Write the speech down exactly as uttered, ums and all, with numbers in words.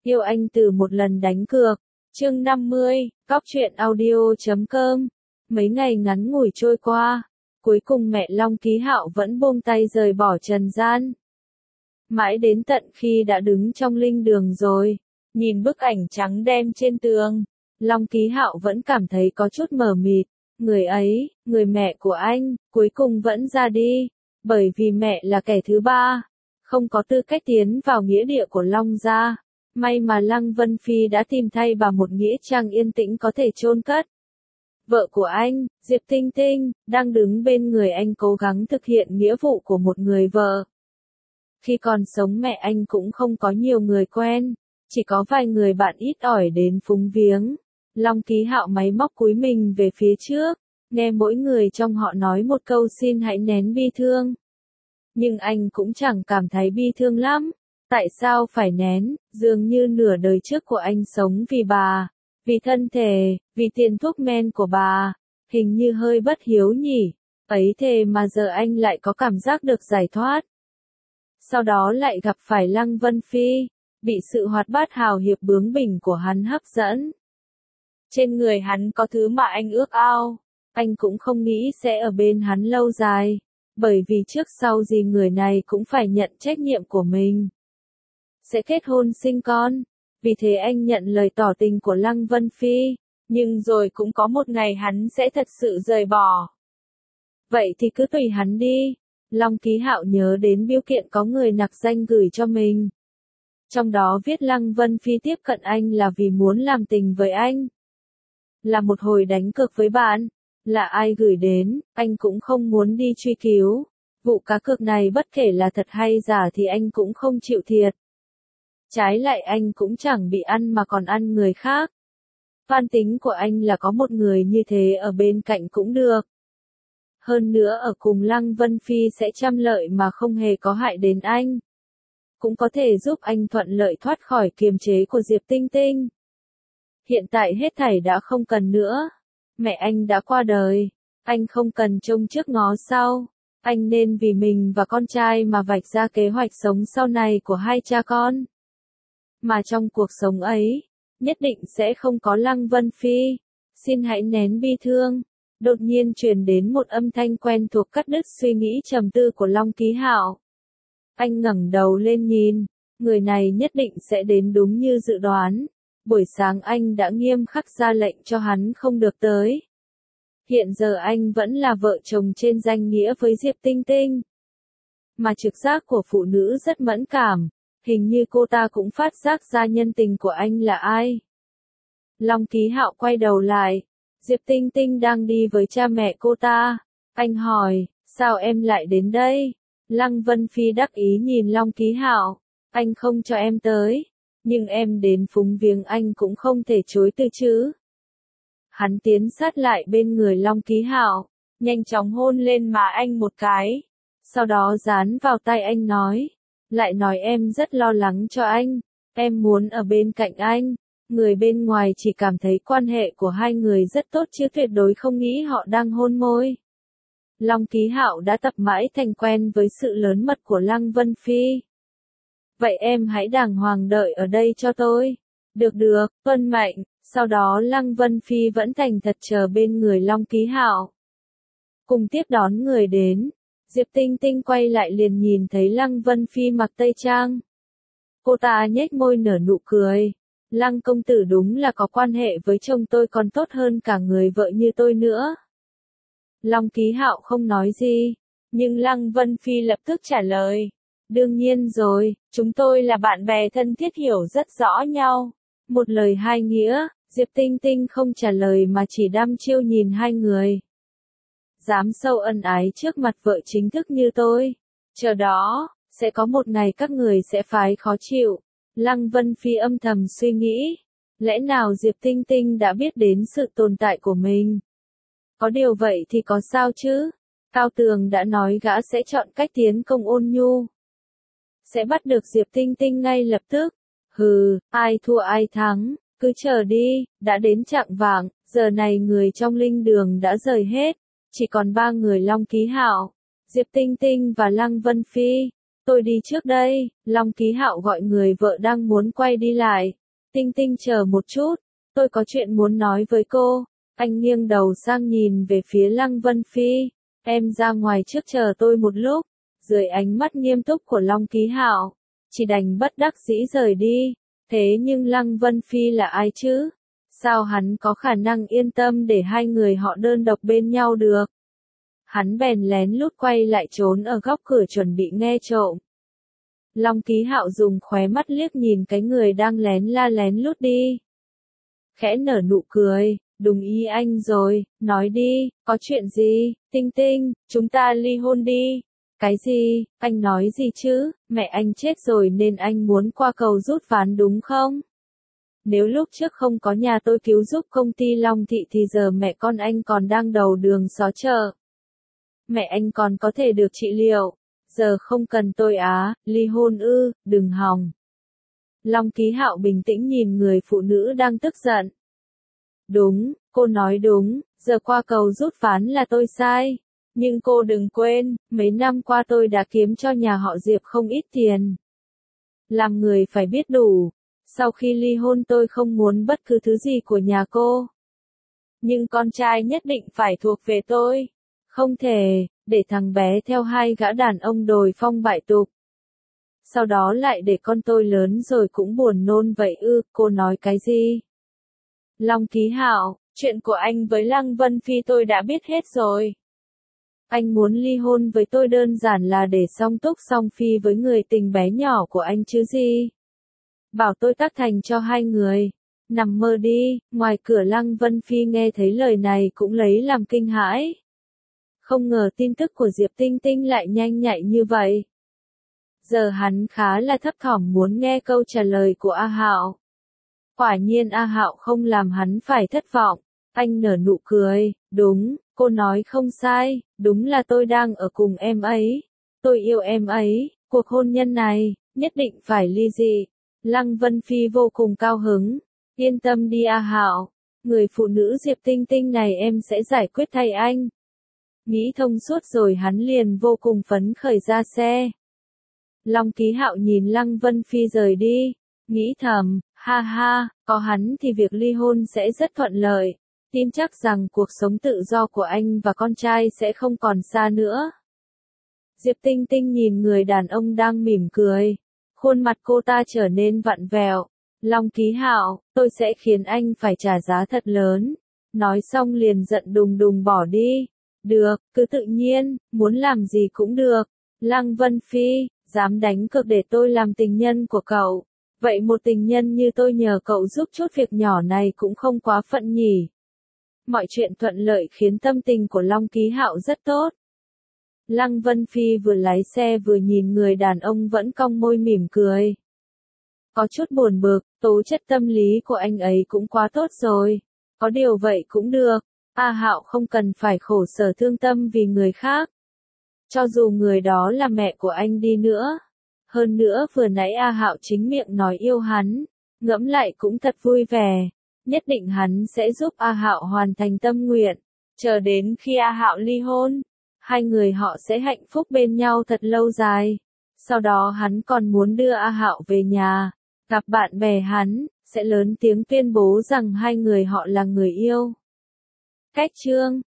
Yêu anh từ một lần đánh cược. Chương năm mươi, Cóc truyện audio chấm com. Mấy ngày ngắn ngủi trôi qua, cuối cùng mẹ Long Ký Hạo vẫn buông tay rời bỏ trần gian. Mãi đến tận khi đã đứng trong linh đường rồi, nhìn bức ảnh trắng đen trên tường, Long Ký Hạo vẫn cảm thấy có chút mờ mịt. Người ấy, người mẹ của anh, cuối cùng vẫn ra đi, bởi vì mẹ là kẻ thứ ba, không có tư cách tiến vào nghĩa địa của Long gia. May mà Lăng Vân Phi đã tìm thay bà một nghĩa trang yên tĩnh có thể chôn cất. Vợ của anh, Diệp Tinh Tinh, đang đứng bên người anh cố gắng thực hiện nghĩa vụ của một người vợ. Khi còn sống mẹ anh cũng không có nhiều người quen, chỉ có vài người bạn ít ỏi đến phúng viếng. Long Ký Hạo máy móc cúi mình về phía trước, nghe mỗi người trong họ nói một câu xin hãy nén bi thương. Nhưng anh cũng chẳng cảm thấy bi thương lắm. Tại sao phải nén, dường như nửa đời trước của anh sống vì bà, vì thân thể, vì tiền thuốc men của bà, hình như hơi bất hiếu nhỉ, ấy thế mà giờ anh lại có cảm giác được giải thoát. Sau đó lại gặp phải Lăng Vân Phi, bị sự hoạt bát hào hiệp bướng bỉnh của hắn hấp dẫn. Trên người hắn có thứ mà anh ước ao, anh cũng không nghĩ sẽ ở bên hắn lâu dài, bởi vì trước sau gì người này cũng phải nhận trách nhiệm của mình. Sẽ kết hôn sinh con, vì thế anh nhận lời tỏ tình của Lăng Vân Phi, nhưng rồi cũng có một ngày hắn sẽ thật sự rời bỏ. Vậy thì cứ tùy hắn đi. Long Ký Hạo nhớ đến bưu kiện có người nặc danh gửi cho mình. Trong đó viết Lăng Vân Phi tiếp cận anh là vì muốn làm tình với anh. Là một hồi đánh cược với bạn, là ai gửi đến, anh cũng không muốn đi truy cứu. Vụ cá cược này bất kể là thật hay giả thì anh cũng không chịu thiệt. Trái lại anh cũng chẳng bị ăn mà còn ăn người khác. Toan tính của anh là có một người như thế ở bên cạnh cũng được. Hơn nữa ở cùng Lăng Vân Phi sẽ trăm lợi mà không hề có hại đến anh. Cũng có thể giúp anh thuận lợi thoát khỏi kiềm chế của Diệp Tinh Tinh. Hiện tại hết thảy đã không cần nữa. Mẹ anh đã qua đời. Anh không cần trông trước ngó sau. Anh nên vì mình và con trai mà vạch ra kế hoạch sống sau này của hai cha con. Mà trong cuộc sống ấy, nhất định sẽ không có Lăng Vân Phi. Xin hãy nén bi thương. Đột nhiên truyền đến một âm thanh quen thuộc cắt đứt suy nghĩ trầm tư của Long Ký Hạo. Anh ngẩng đầu lên nhìn, người này nhất định sẽ đến đúng như dự đoán. Buổi sáng anh đã nghiêm khắc ra lệnh cho hắn không được tới. Hiện giờ anh vẫn là vợ chồng trên danh nghĩa với Diệp Tinh Tinh. Mà trực giác của phụ nữ rất mẫn cảm. Hình như cô ta cũng phát giác ra nhân tình của anh là ai. Long Ký Hạo quay đầu lại. Diệp Tinh Tinh đang đi với cha mẹ cô ta. Anh hỏi, sao em lại đến đây? Lăng Vân Phi đắc ý nhìn Long Ký Hạo. Anh không cho em tới. Nhưng em đến phúng viếng anh cũng không thể chối từ chứ. Hắn tiến sát lại bên người Long Ký Hạo, nhanh chóng hôn lên má anh một cái. Sau đó dán vào tay anh nói. Lại nói em rất lo lắng cho anh, em muốn ở bên cạnh anh. Người bên ngoài chỉ cảm thấy quan hệ của hai người rất tốt chứ tuyệt đối không nghĩ họ đang hôn môi. Long Ký Hạo đã tập mãi thành quen với sự lớn mật của Lăng Vân Phi. Vậy em hãy đàng hoàng đợi ở đây cho tôi. Được được, tuân mệnh. Sau đó Lăng Vân Phi vẫn thành thật chờ bên người Long Ký Hạo. Cùng tiếp đón người đến. Diệp Tinh Tinh quay lại liền nhìn thấy Lăng Vân Phi mặc tây trang. Cô ta nhếch môi nở nụ cười. Lăng công tử đúng là có quan hệ với chồng tôi còn tốt hơn cả người vợ như tôi nữa. Long Ký Hạo không nói gì, nhưng Lăng Vân Phi lập tức trả lời. Đương nhiên rồi, chúng tôi là bạn bè thân thiết hiểu rất rõ nhau. Một lời hai nghĩa, Diệp Tinh Tinh không trả lời mà chỉ đăm chiêu nhìn hai người. Dám sâu ân ái trước mặt vợ chính thức như tôi. Chờ đó, sẽ có một ngày các người sẽ phái khó chịu. Lăng Vân Phi âm thầm suy nghĩ. Lẽ nào Diệp Tinh Tinh đã biết đến sự tồn tại của mình? Có điều vậy thì có sao chứ? Cao Tường đã nói gã sẽ chọn cách tiến công ôn nhu. Sẽ bắt được Diệp Tinh Tinh ngay lập tức. Hừ, ai thua ai thắng, cứ chờ đi, đã đến chạng vạng, giờ này người trong linh đường đã rời hết. Chỉ còn ba người Long Ký Hạo, Diệp Tinh Tinh và Lăng Vân Phi. tôi đi trước đây, Long Ký Hạo gọi người vợ đang muốn quay đi lại. Tinh Tinh chờ một chút, tôi có chuyện muốn nói với cô. Anh nghiêng đầu sang nhìn về phía Lăng Vân Phi, em ra ngoài trước chờ tôi một lúc. Dưới ánh mắt nghiêm túc của Long Ký Hạo, chỉ đành bất đắc dĩ rời đi. Thế nhưng Lăng Vân Phi là ai chứ? Sao hắn có khả năng yên tâm để hai người họ đơn độc bên nhau được? Hắn bèn lén lút quay lại trốn ở góc cửa chuẩn bị nghe trộm. Long Ký Hạo dùng khóe mắt liếc nhìn cái người đang lén la lén lút đi. Khẽ nở nụ cười, đúng ý anh rồi, nói đi, có chuyện gì? Tinh Tinh, chúng ta ly hôn đi. Cái gì? Anh nói gì chứ? Mẹ anh chết rồi nên anh muốn qua cầu rút ván đúng không? Nếu lúc trước không có nhà tôi cứu giúp công ty Long Thị thì giờ mẹ con anh còn đang đầu đường xó chợ. Mẹ anh còn có thể được trị liệu. Giờ không cần tôi á, ly hôn ư, đừng hòng. Long Ký Hạo bình tĩnh nhìn người phụ nữ đang tức giận. Đúng, cô nói đúng, giờ qua cầu rút ván là tôi sai. Nhưng cô đừng quên, mấy năm qua tôi đã kiếm cho nhà họ Diệp không ít tiền. Làm người phải biết đủ. Sau khi ly hôn tôi không muốn bất cứ thứ gì của nhà cô. Nhưng con trai nhất định phải thuộc về tôi. Không thể, để thằng bé theo hai gã đàn ông đồi phong bại tục. Sau đó lại để con tôi lớn rồi cũng buồn nôn vậy ư, cô nói cái gì? Long Ký Hạo, chuyện của anh với Lăng Vân Phi tôi đã biết hết rồi. Anh muốn ly hôn với tôi đơn giản là để song túc song phi với người tình bé nhỏ của anh chứ gì. Bảo tôi tác thành cho hai người. Nằm mơ đi. Ngoài cửa Lăng Vân Phi nghe thấy lời này cũng lấy làm kinh hãi. Không ngờ tin tức của Diệp Tinh Tinh lại nhanh nhạy như vậy. Giờ hắn khá là thấp thỏm muốn nghe câu trả lời của A Hạo. Quả nhiên A Hạo không làm hắn phải thất vọng. Anh nở nụ cười, đúng, cô nói không sai, đúng là tôi đang ở cùng em ấy. Tôi yêu em ấy, cuộc hôn nhân này, nhất định phải ly dị. Lăng Vân Phi vô cùng cao hứng. Yên tâm đi A Hạo, người phụ nữ Diệp Tinh Tinh này em sẽ giải quyết thay anh. Nghĩ thông suốt rồi hắn liền vô cùng phấn khởi ra xe. Long Ký Hạo nhìn Lăng Vân Phi rời đi, nghĩ thầm, ha ha, có hắn thì việc ly hôn sẽ rất thuận lợi. Tin chắc rằng cuộc sống tự do của anh và con trai sẽ không còn xa nữa. Diệp Tinh Tinh nhìn người đàn ông đang mỉm cười. Khuôn mặt cô ta trở nên vặn vẹo. Long Ký Hạo, tôi sẽ khiến anh phải trả giá thật lớn. Nói xong liền giận đùng đùng bỏ đi. Được, cứ tự nhiên, muốn làm gì cũng được. Lăng Vân Phi, dám đánh cược để tôi làm tình nhân của cậu. Vậy một tình nhân như tôi nhờ cậu giúp chút việc nhỏ này cũng không quá phận nhỉ. Mọi chuyện thuận lợi khiến tâm tình của Long Ký Hạo rất tốt. Lăng Vân Phi vừa lái xe vừa nhìn người đàn ông vẫn cong môi mỉm cười. Có chút buồn bực, tố chất tâm lý của anh ấy cũng quá tốt rồi. Có điều vậy cũng được, A Hạo không cần phải khổ sở thương tâm vì người khác. Cho dù người đó là mẹ của anh đi nữa. Hơn nữa vừa nãy A Hạo chính miệng nói yêu hắn, ngẫm lại cũng thật vui vẻ. Nhất định hắn sẽ giúp A Hạo hoàn thành tâm nguyện. Chờ đến khi A Hạo ly hôn, hai người họ sẽ hạnh phúc bên nhau thật lâu dài. Sau đó hắn còn muốn đưa A Hạo về nhà, gặp bạn bè hắn, sẽ lớn tiếng tuyên bố rằng hai người họ là người yêu. Cách chương